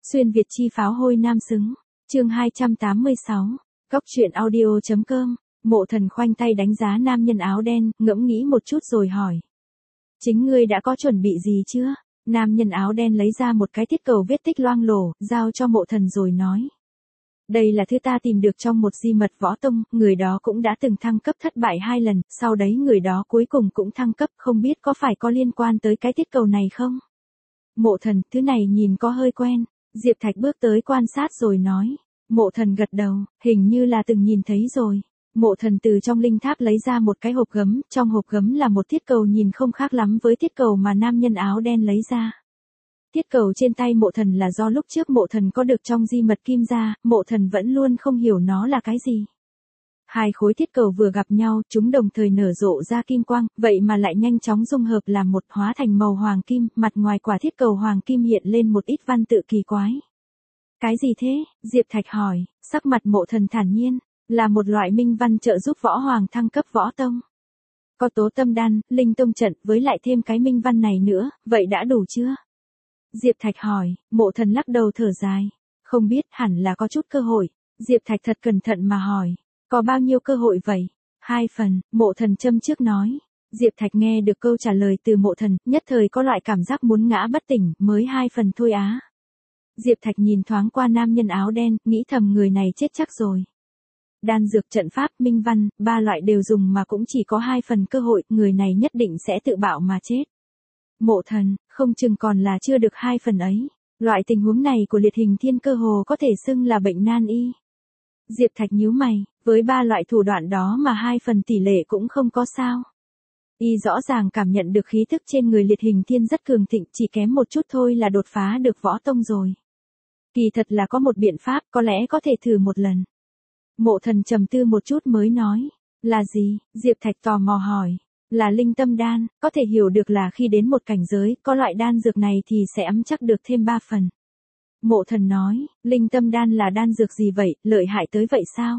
Xuyên Việt chi pháo hôi nam xứng. Chương 286. Cóc truyện audio.com. Mộ Thần khoanh tay đánh giá nam nhân áo đen, ngẫm nghĩ một chút rồi hỏi. Chính ngươi đã có chuẩn bị gì chưa? Nam nhân áo đen lấy ra một cái thiết cầu vết tích loang lổ, giao cho Mộ Thần rồi nói. Đây là thứ ta tìm được trong một di mật võ tông, người đó cũng đã từng thăng cấp thất bại 2 lần, sau đấy người đó cuối cùng cũng thăng cấp, không biết có phải có liên quan tới cái thiết cầu này không? Mộ Thần, thứ này nhìn có hơi quen. Diệp Thạch bước tới quan sát rồi nói. Mộ Thần gật đầu, hình như là từng nhìn thấy rồi. Mộ Thần từ trong linh tháp lấy ra một cái hộp gấm, trong hộp gấm là một thiết cầu nhìn không khác lắm với thiết cầu mà nam nhân áo đen lấy ra. Thiết cầu trên tay Mộ Thần là do lúc trước Mộ Thần có được trong di mật kim gia, Mộ Thần vẫn luôn không hiểu nó là cái gì. Hai khối thiết cầu vừa gặp nhau, chúng đồng thời nở rộ ra kim quang, vậy mà lại nhanh chóng dung hợp làm một, hóa thành màu hoàng kim, mặt ngoài quả thiết cầu hoàng kim hiện lên một ít văn tự kỳ quái. Cái gì thế? Diệp Thạch hỏi, sắc mặt Mộ Thần thản nhiên, là một loại minh văn trợ giúp võ hoàng thăng cấp võ tông. Có tố tâm đan, linh tông trận, với lại thêm cái minh văn này nữa, vậy đã đủ chưa? Diệp Thạch hỏi, Mộ Thần lắc đầu thở dài, không biết, hẳn là có chút cơ hội. Diệp Thạch thật cẩn thận mà hỏi. Có bao nhiêu cơ hội vậy? 2 phần, Mộ Thần châm trước nói. Diệp Thạch nghe được câu trả lời từ Mộ Thần, nhất thời có loại cảm giác muốn ngã bất tỉnh, mới 2 phần thôi á. Diệp Thạch nhìn thoáng qua nam nhân áo đen, nghĩ thầm người này chết chắc rồi. Đan dược trận pháp, minh văn, 3 loại đều dùng mà cũng chỉ có 2 phần cơ hội, người này nhất định sẽ tự bạo mà chết. Mộ Thần, không chừng còn là chưa được 2 phần ấy. Loại tình huống này của liệt hình thiên cơ hồ có thể xưng là bệnh nan y. Diệp Thạch nhíu mày, với 3 loại thủ đoạn đó mà 2 phần tỷ lệ cũng không có sao. Y rõ ràng cảm nhận được khí thức trên người liệt hình thiên rất cường thịnh, chỉ kém một chút thôi là đột phá được võ tông rồi. Kỳ thật là có một biện pháp, có lẽ có thể thử một lần. Mộ Thần trầm tư một chút mới nói, là gì? Diệp Thạch tò mò hỏi, là linh tâm đan, có thể hiểu được là khi đến một cảnh giới, có loại đan dược này thì sẽ ấm chắc được thêm 3 phần. Mộ Thần nói, linh tâm đan là đan dược gì vậy, lợi hại tới vậy sao?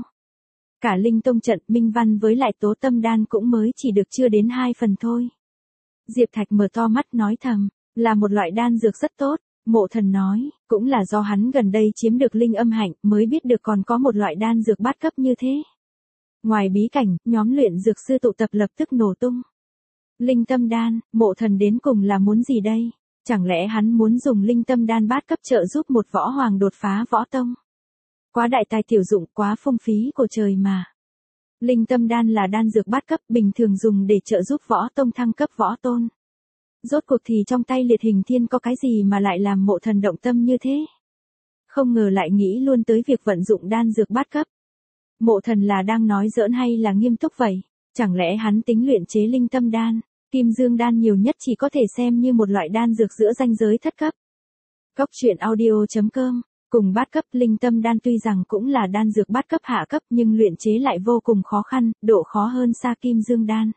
Cả linh tông trận, minh văn với lại tố tâm đan cũng mới chỉ được chưa đến 2 phần thôi. Diệp Thạch mở to mắt nói thầm, là một loại đan dược rất tốt. Mộ Thần nói, cũng là do hắn gần đây chiếm được linh âm hạnh mới biết được còn có một loại đan dược bát cấp như thế. Ngoài bí cảnh, nhóm luyện dược sư tụ tập lập tức nổ tung. Linh tâm đan, Mộ Thần đến cùng là muốn gì đây? Chẳng lẽ hắn muốn dùng linh tâm đan bát cấp trợ giúp một võ hoàng đột phá võ tông? Quá đại tài tiểu dụng, quá phung phí của trời mà. Linh tâm đan là đan dược bát cấp bình thường dùng để trợ giúp võ tông thăng cấp võ tôn. Rốt cuộc thì trong tay liệt hình thiên có cái gì mà lại làm Mộ Thần động tâm như thế? Không ngờ lại nghĩ luôn tới việc vận dụng đan dược bát cấp. Mộ Thần là đang nói giỡn hay là nghiêm túc vậy? Chẳng lẽ hắn tính luyện chế linh tâm đan? Kim dương đan nhiều nhất chỉ có thể xem như một loại đan dược giữa ranh giới thất cấp. Cóc truyện audio.com. Cùng bát cấp, linh tâm đan tuy rằng cũng là đan dược bát cấp hạ cấp nhưng luyện chế lại vô cùng khó khăn, độ khó hơn xa kim dương đan.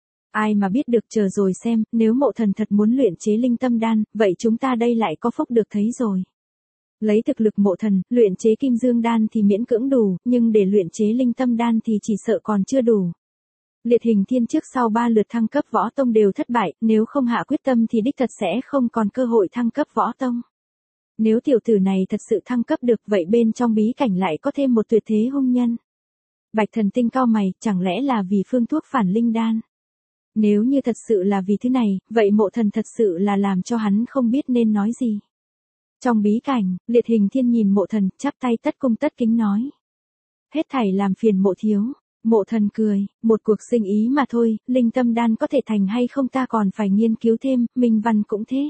Ai mà biết được, chờ rồi xem, nếu Mộ Thần thật muốn luyện chế linh tâm đan, vậy chúng ta đây lại có phúc được thấy rồi. Lấy thực lực Mộ Thần, luyện chế kim dương đan thì miễn cưỡng đủ, nhưng để luyện chế linh tâm đan thì chỉ sợ còn chưa đủ. Liệt hình thiên trước sau 3 lượt thăng cấp võ tông đều thất bại, nếu không hạ quyết tâm thì đích thật sẽ không còn cơ hội thăng cấp võ tông. Nếu tiểu tử này thật sự thăng cấp được, vậy bên trong bí cảnh lại có thêm một tuyệt thế hung nhân. Bạch Thần Tinh cau mày, chẳng lẽ là vì phương thuốc phản linh đan? Nếu như thật sự là vì thứ này, vậy Mộ Thần thật sự là làm cho hắn không biết nên nói gì. Trong bí cảnh, liệt hình thiên nhìn Mộ Thần, chắp tay tất cung tất kính nói. Hết thảy làm phiền Mộ thiếu. Mộ Thần cười, một cuộc sinh ý mà thôi, linh tâm đan có thể thành hay không ta còn phải nghiên cứu thêm, minh văn cũng thế.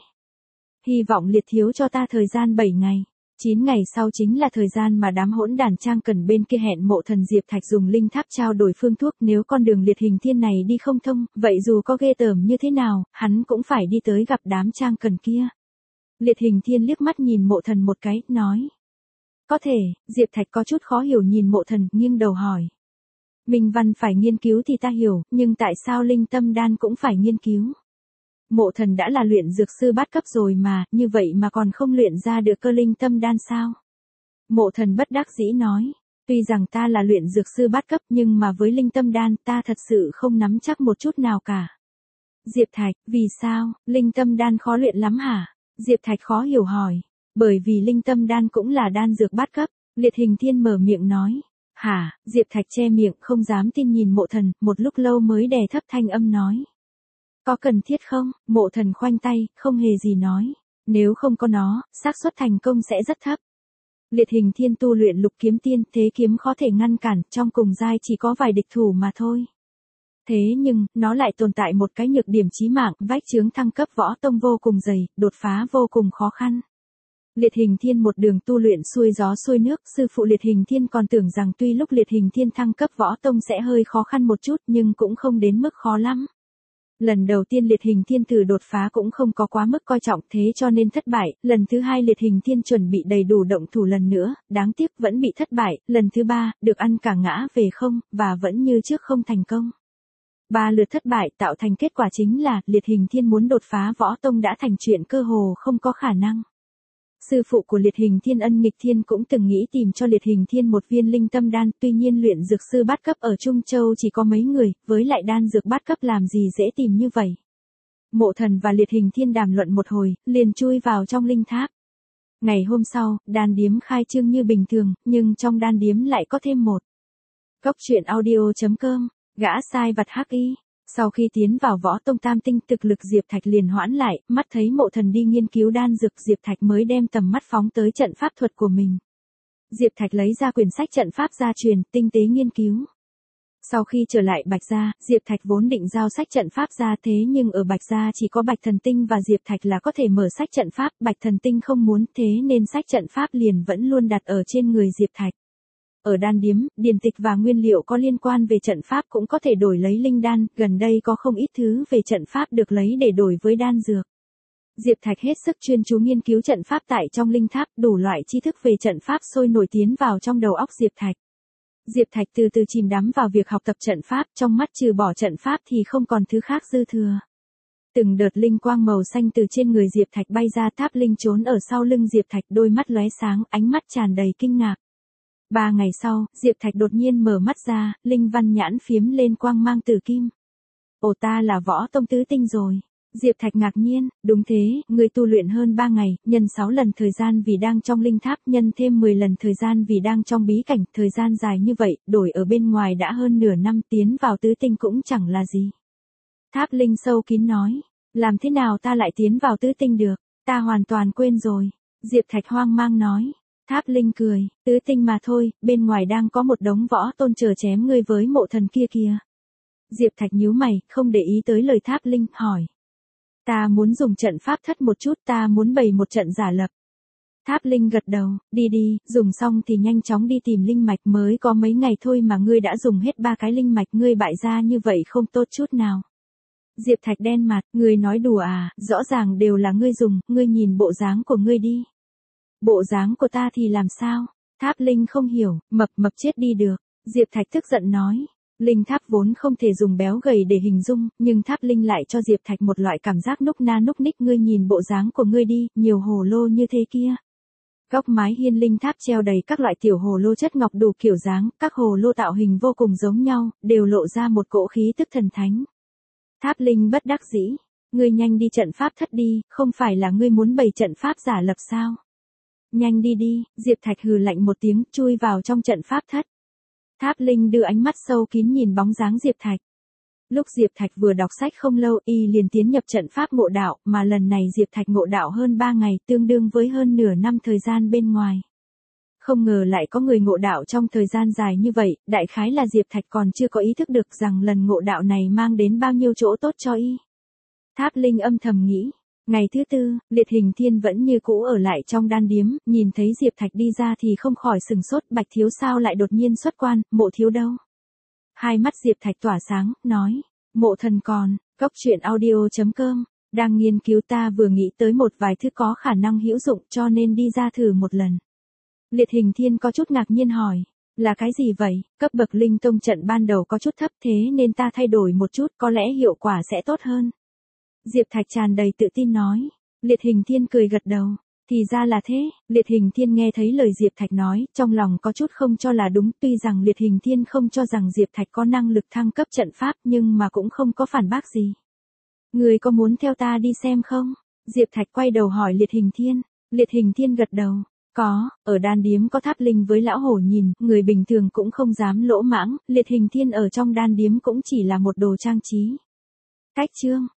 Hy vọng liệt thiếu cho ta thời gian 7 ngày. 9 ngày sau chính là thời gian mà đám hỗn đàn Trang Cần bên kia hẹn Mộ Thần Diệp Thạch dùng linh tháp trao đổi phương thuốc, nếu con đường liệt hình thiên này đi không thông, vậy dù có ghê tởm như thế nào, hắn cũng phải đi tới gặp đám Trang Cần kia. Liệt hình thiên liếc mắt nhìn Mộ Thần một cái, nói. Có thể, Diệp Thạch có chút khó hiểu nhìn Mộ Thần, nghiêng đầu hỏi. Minh văn phải nghiên cứu thì ta hiểu, nhưng tại sao linh tâm đan cũng phải nghiên cứu? Mộ Thần đã là luyện dược sư bát cấp rồi mà, như vậy mà còn không luyện ra được cơ linh tâm đan sao? Mộ Thần bất đắc dĩ nói, tuy rằng ta là luyện dược sư bát cấp nhưng mà với linh tâm đan ta thật sự không nắm chắc một chút nào cả. Diệp Thạch, vì sao, linh tâm đan khó luyện lắm hả? Diệp Thạch khó hiểu hỏi. Bởi vì linh tâm đan cũng là đan dược bát cấp, Liệt Hình Thiên mở miệng nói. Hả, Diệp Thạch che miệng không dám tin nhìn Mộ Thần, một lúc lâu mới đè thấp thanh âm nói. Có cần thiết không? Mộ Thần khoanh tay, không hề gì nói. Nếu không có nó, xác suất thành công sẽ rất thấp. Liệt Hình Thiên tu luyện Lục Kiếm Tiên, thế kiếm khó thể ngăn cản, trong cùng giai chỉ có vài địch thủ mà thôi. Thế nhưng, nó lại tồn tại một cái nhược điểm chí mạng, vách chướng thăng cấp võ tông vô cùng dày, đột phá vô cùng khó khăn. Liệt Hình Thiên một đường tu luyện xuôi gió xuôi nước, sư phụ Liệt Hình Thiên còn tưởng rằng tuy lúc Liệt Hình Thiên thăng cấp võ tông sẽ hơi khó khăn một chút nhưng cũng không đến mức khó lắm. Lần đầu tiên Liệt Hình Thiên thử đột phá cũng không có quá mức coi trọng thế cho nên thất bại, lần thứ hai Liệt Hình Thiên chuẩn bị đầy đủ động thủ lần nữa, đáng tiếc vẫn bị thất bại, lần thứ ba, được ăn cả ngã về không, và vẫn như trước không thành công. 3 lượt thất bại tạo thành kết quả chính là Liệt Hình Thiên muốn đột phá võ tông đã thành chuyện cơ hồ không có khả năng. Sư phụ của Liệt Hình Thiên Ân Nghịch Thiên cũng từng nghĩ tìm cho Liệt Hình Thiên một viên linh tâm đan, tuy nhiên luyện dược sư bát cấp ở Trung Châu chỉ có mấy người, với lại đan dược bát cấp làm gì dễ tìm như vậy. Mộ Thần và Liệt Hình Thiên đàm luận một hồi, liền chui vào trong linh tháp. Ngày hôm sau, đan điếm khai trương như bình thường, nhưng trong đan điếm lại có thêm một. Cốc truyện audio.com, gã sai vặt hắc y. Sau khi tiến vào võ tông tam tinh, thực lực Diệp Thạch liền hoãn lại, mắt thấy Mộ Thần đi nghiên cứu đan dược, Diệp Thạch mới đem tầm mắt phóng tới trận pháp thuật của mình. Diệp Thạch lấy ra quyển sách trận pháp gia truyền, tinh tế nghiên cứu. Sau khi trở lại Bạch Gia, Diệp Thạch vốn định giao sách trận pháp ra thế nhưng ở Bạch Gia chỉ có Bạch Thần Tinh và Diệp Thạch là có thể mở sách trận pháp, Bạch Thần Tinh không muốn thế nên sách trận pháp liền vẫn luôn đặt ở trên người Diệp Thạch. Ở đan điếm, điển tịch và nguyên liệu có liên quan về trận pháp cũng có thể đổi lấy linh đan, gần đây có không ít thứ về trận pháp được lấy để đổi với đan dược. Diệp Thạch hết sức chuyên chú nghiên cứu trận pháp tại trong linh tháp, đủ loại tri thức về trận pháp sôi nổi tiến vào trong đầu óc Diệp Thạch. Diệp Thạch từ từ chìm đắm vào việc học tập trận pháp, trong mắt trừ bỏ trận pháp thì không còn thứ khác dư thừa. Từng đợt linh quang màu xanh từ trên người Diệp Thạch bay ra, tháp linh trốn ở sau lưng Diệp Thạch, đôi mắt lóe sáng, ánh mắt tràn đầy kinh ngạc. 3 ngày sau, Diệp Thạch đột nhiên mở mắt ra, linh văn nhãn phiếm lên quang mang tử kim. Ồ, ta là võ tông tứ tinh rồi. Diệp Thạch ngạc nhiên, đúng thế, người tu luyện hơn 3 ngày, nhân 6 lần thời gian vì đang trong linh tháp, nhân thêm 10 lần thời gian vì đang trong bí cảnh, thời gian dài như vậy, đổi ở bên ngoài đã hơn nửa năm, tiến vào tứ tinh cũng chẳng là gì. Tháp linh sâu kín nói, làm thế nào ta lại tiến vào tứ tinh được, ta hoàn toàn quên rồi. Diệp Thạch hoang mang nói. Tháp linh cười, tứ tinh mà thôi, bên ngoài đang có một đống võ tôn chờ chém ngươi với Mộ Thần kia kìa. Diệp Thạch nhíu mày, không để ý tới lời tháp linh, hỏi. Ta muốn dùng trận pháp thất một chút, ta muốn bày một trận giả lập. Tháp linh gật đầu, đi đi, dùng xong thì nhanh chóng đi tìm linh mạch, mới có mấy ngày thôi mà ngươi đã dùng hết 3 cái linh mạch, ngươi bại ra như vậy không tốt chút nào. Diệp Thạch đen mặt, ngươi nói đùa à, rõ ràng đều là ngươi dùng, ngươi nhìn bộ dáng của ngươi đi. Bộ dáng của ta thì làm sao? Tháp linh không hiểu, mập chết đi được. Diệp Thạch tức giận nói. Linh tháp vốn không thể dùng béo gầy để hình dung, nhưng tháp linh lại cho Diệp Thạch một loại cảm giác núc na núc ních, ngươi nhìn bộ dáng của ngươi đi, nhiều hồ lô như thế kia. Góc mái hiên linh tháp treo đầy các loại tiểu hồ lô chất ngọc đủ kiểu dáng, các hồ lô tạo hình vô cùng giống nhau, đều lộ ra một cỗ khí tức thần thánh. Tháp linh bất đắc dĩ. Ngươi nhanh đi trận pháp thất đi, không phải là ngươi muốn bày trận pháp giả lập sao? Nhanh đi đi, Diệp Thạch hừ lạnh một tiếng, chui vào trong trận pháp thất. Tháp linh đưa ánh mắt sâu kín nhìn bóng dáng Diệp Thạch. Lúc Diệp Thạch vừa đọc sách không lâu, y liền tiến nhập trận pháp ngộ đạo, mà lần này Diệp Thạch ngộ đạo hơn 3 ngày, tương đương với hơn nửa năm thời gian bên ngoài. Không ngờ lại có người ngộ đạo trong thời gian dài như vậy, đại khái là Diệp Thạch còn chưa có ý thức được rằng lần ngộ đạo này mang đến bao nhiêu chỗ tốt cho y. Tháp linh âm thầm nghĩ. Ngày thứ 4, Liệt Hình Thiên vẫn như cũ ở lại trong đan điếm, nhìn thấy Diệp Thạch đi ra thì không khỏi sừng sốt, Bạch thiếu sao lại đột nhiên xuất quan, Mộ thiếu đâu? Hai mắt Diệp Thạch tỏa sáng, nói, Mộ thần còn, cốc truyện audio.com, đang nghiên cứu, ta vừa nghĩ tới một vài thứ có khả năng hữu dụng cho nên đi ra thử một lần. Liệt Hình Thiên có chút ngạc nhiên hỏi, là cái gì vậy? Cấp bậc linh tông trận ban đầu có chút thấp thế nên ta thay đổi một chút, có lẽ hiệu quả sẽ tốt hơn. Diệp Thạch tràn đầy tự tin nói. Liệt Hình Thiên cười gật đầu. Thì ra là thế, Liệt Hình Thiên nghe thấy lời Diệp Thạch nói, trong lòng có chút không cho là đúng, tuy rằng Liệt Hình Thiên không cho rằng Diệp Thạch có năng lực thăng cấp trận pháp nhưng mà cũng không có phản bác gì. Người có muốn theo ta đi xem không? Diệp Thạch quay đầu hỏi Liệt Hình Thiên. Liệt Hình Thiên gật đầu. Có, ở đan điếm có tháp linh với lão hổ nhìn, người bình thường cũng không dám lỗ mãng, Liệt Hình Thiên ở trong đan điếm cũng chỉ là một đồ trang trí. Cách chương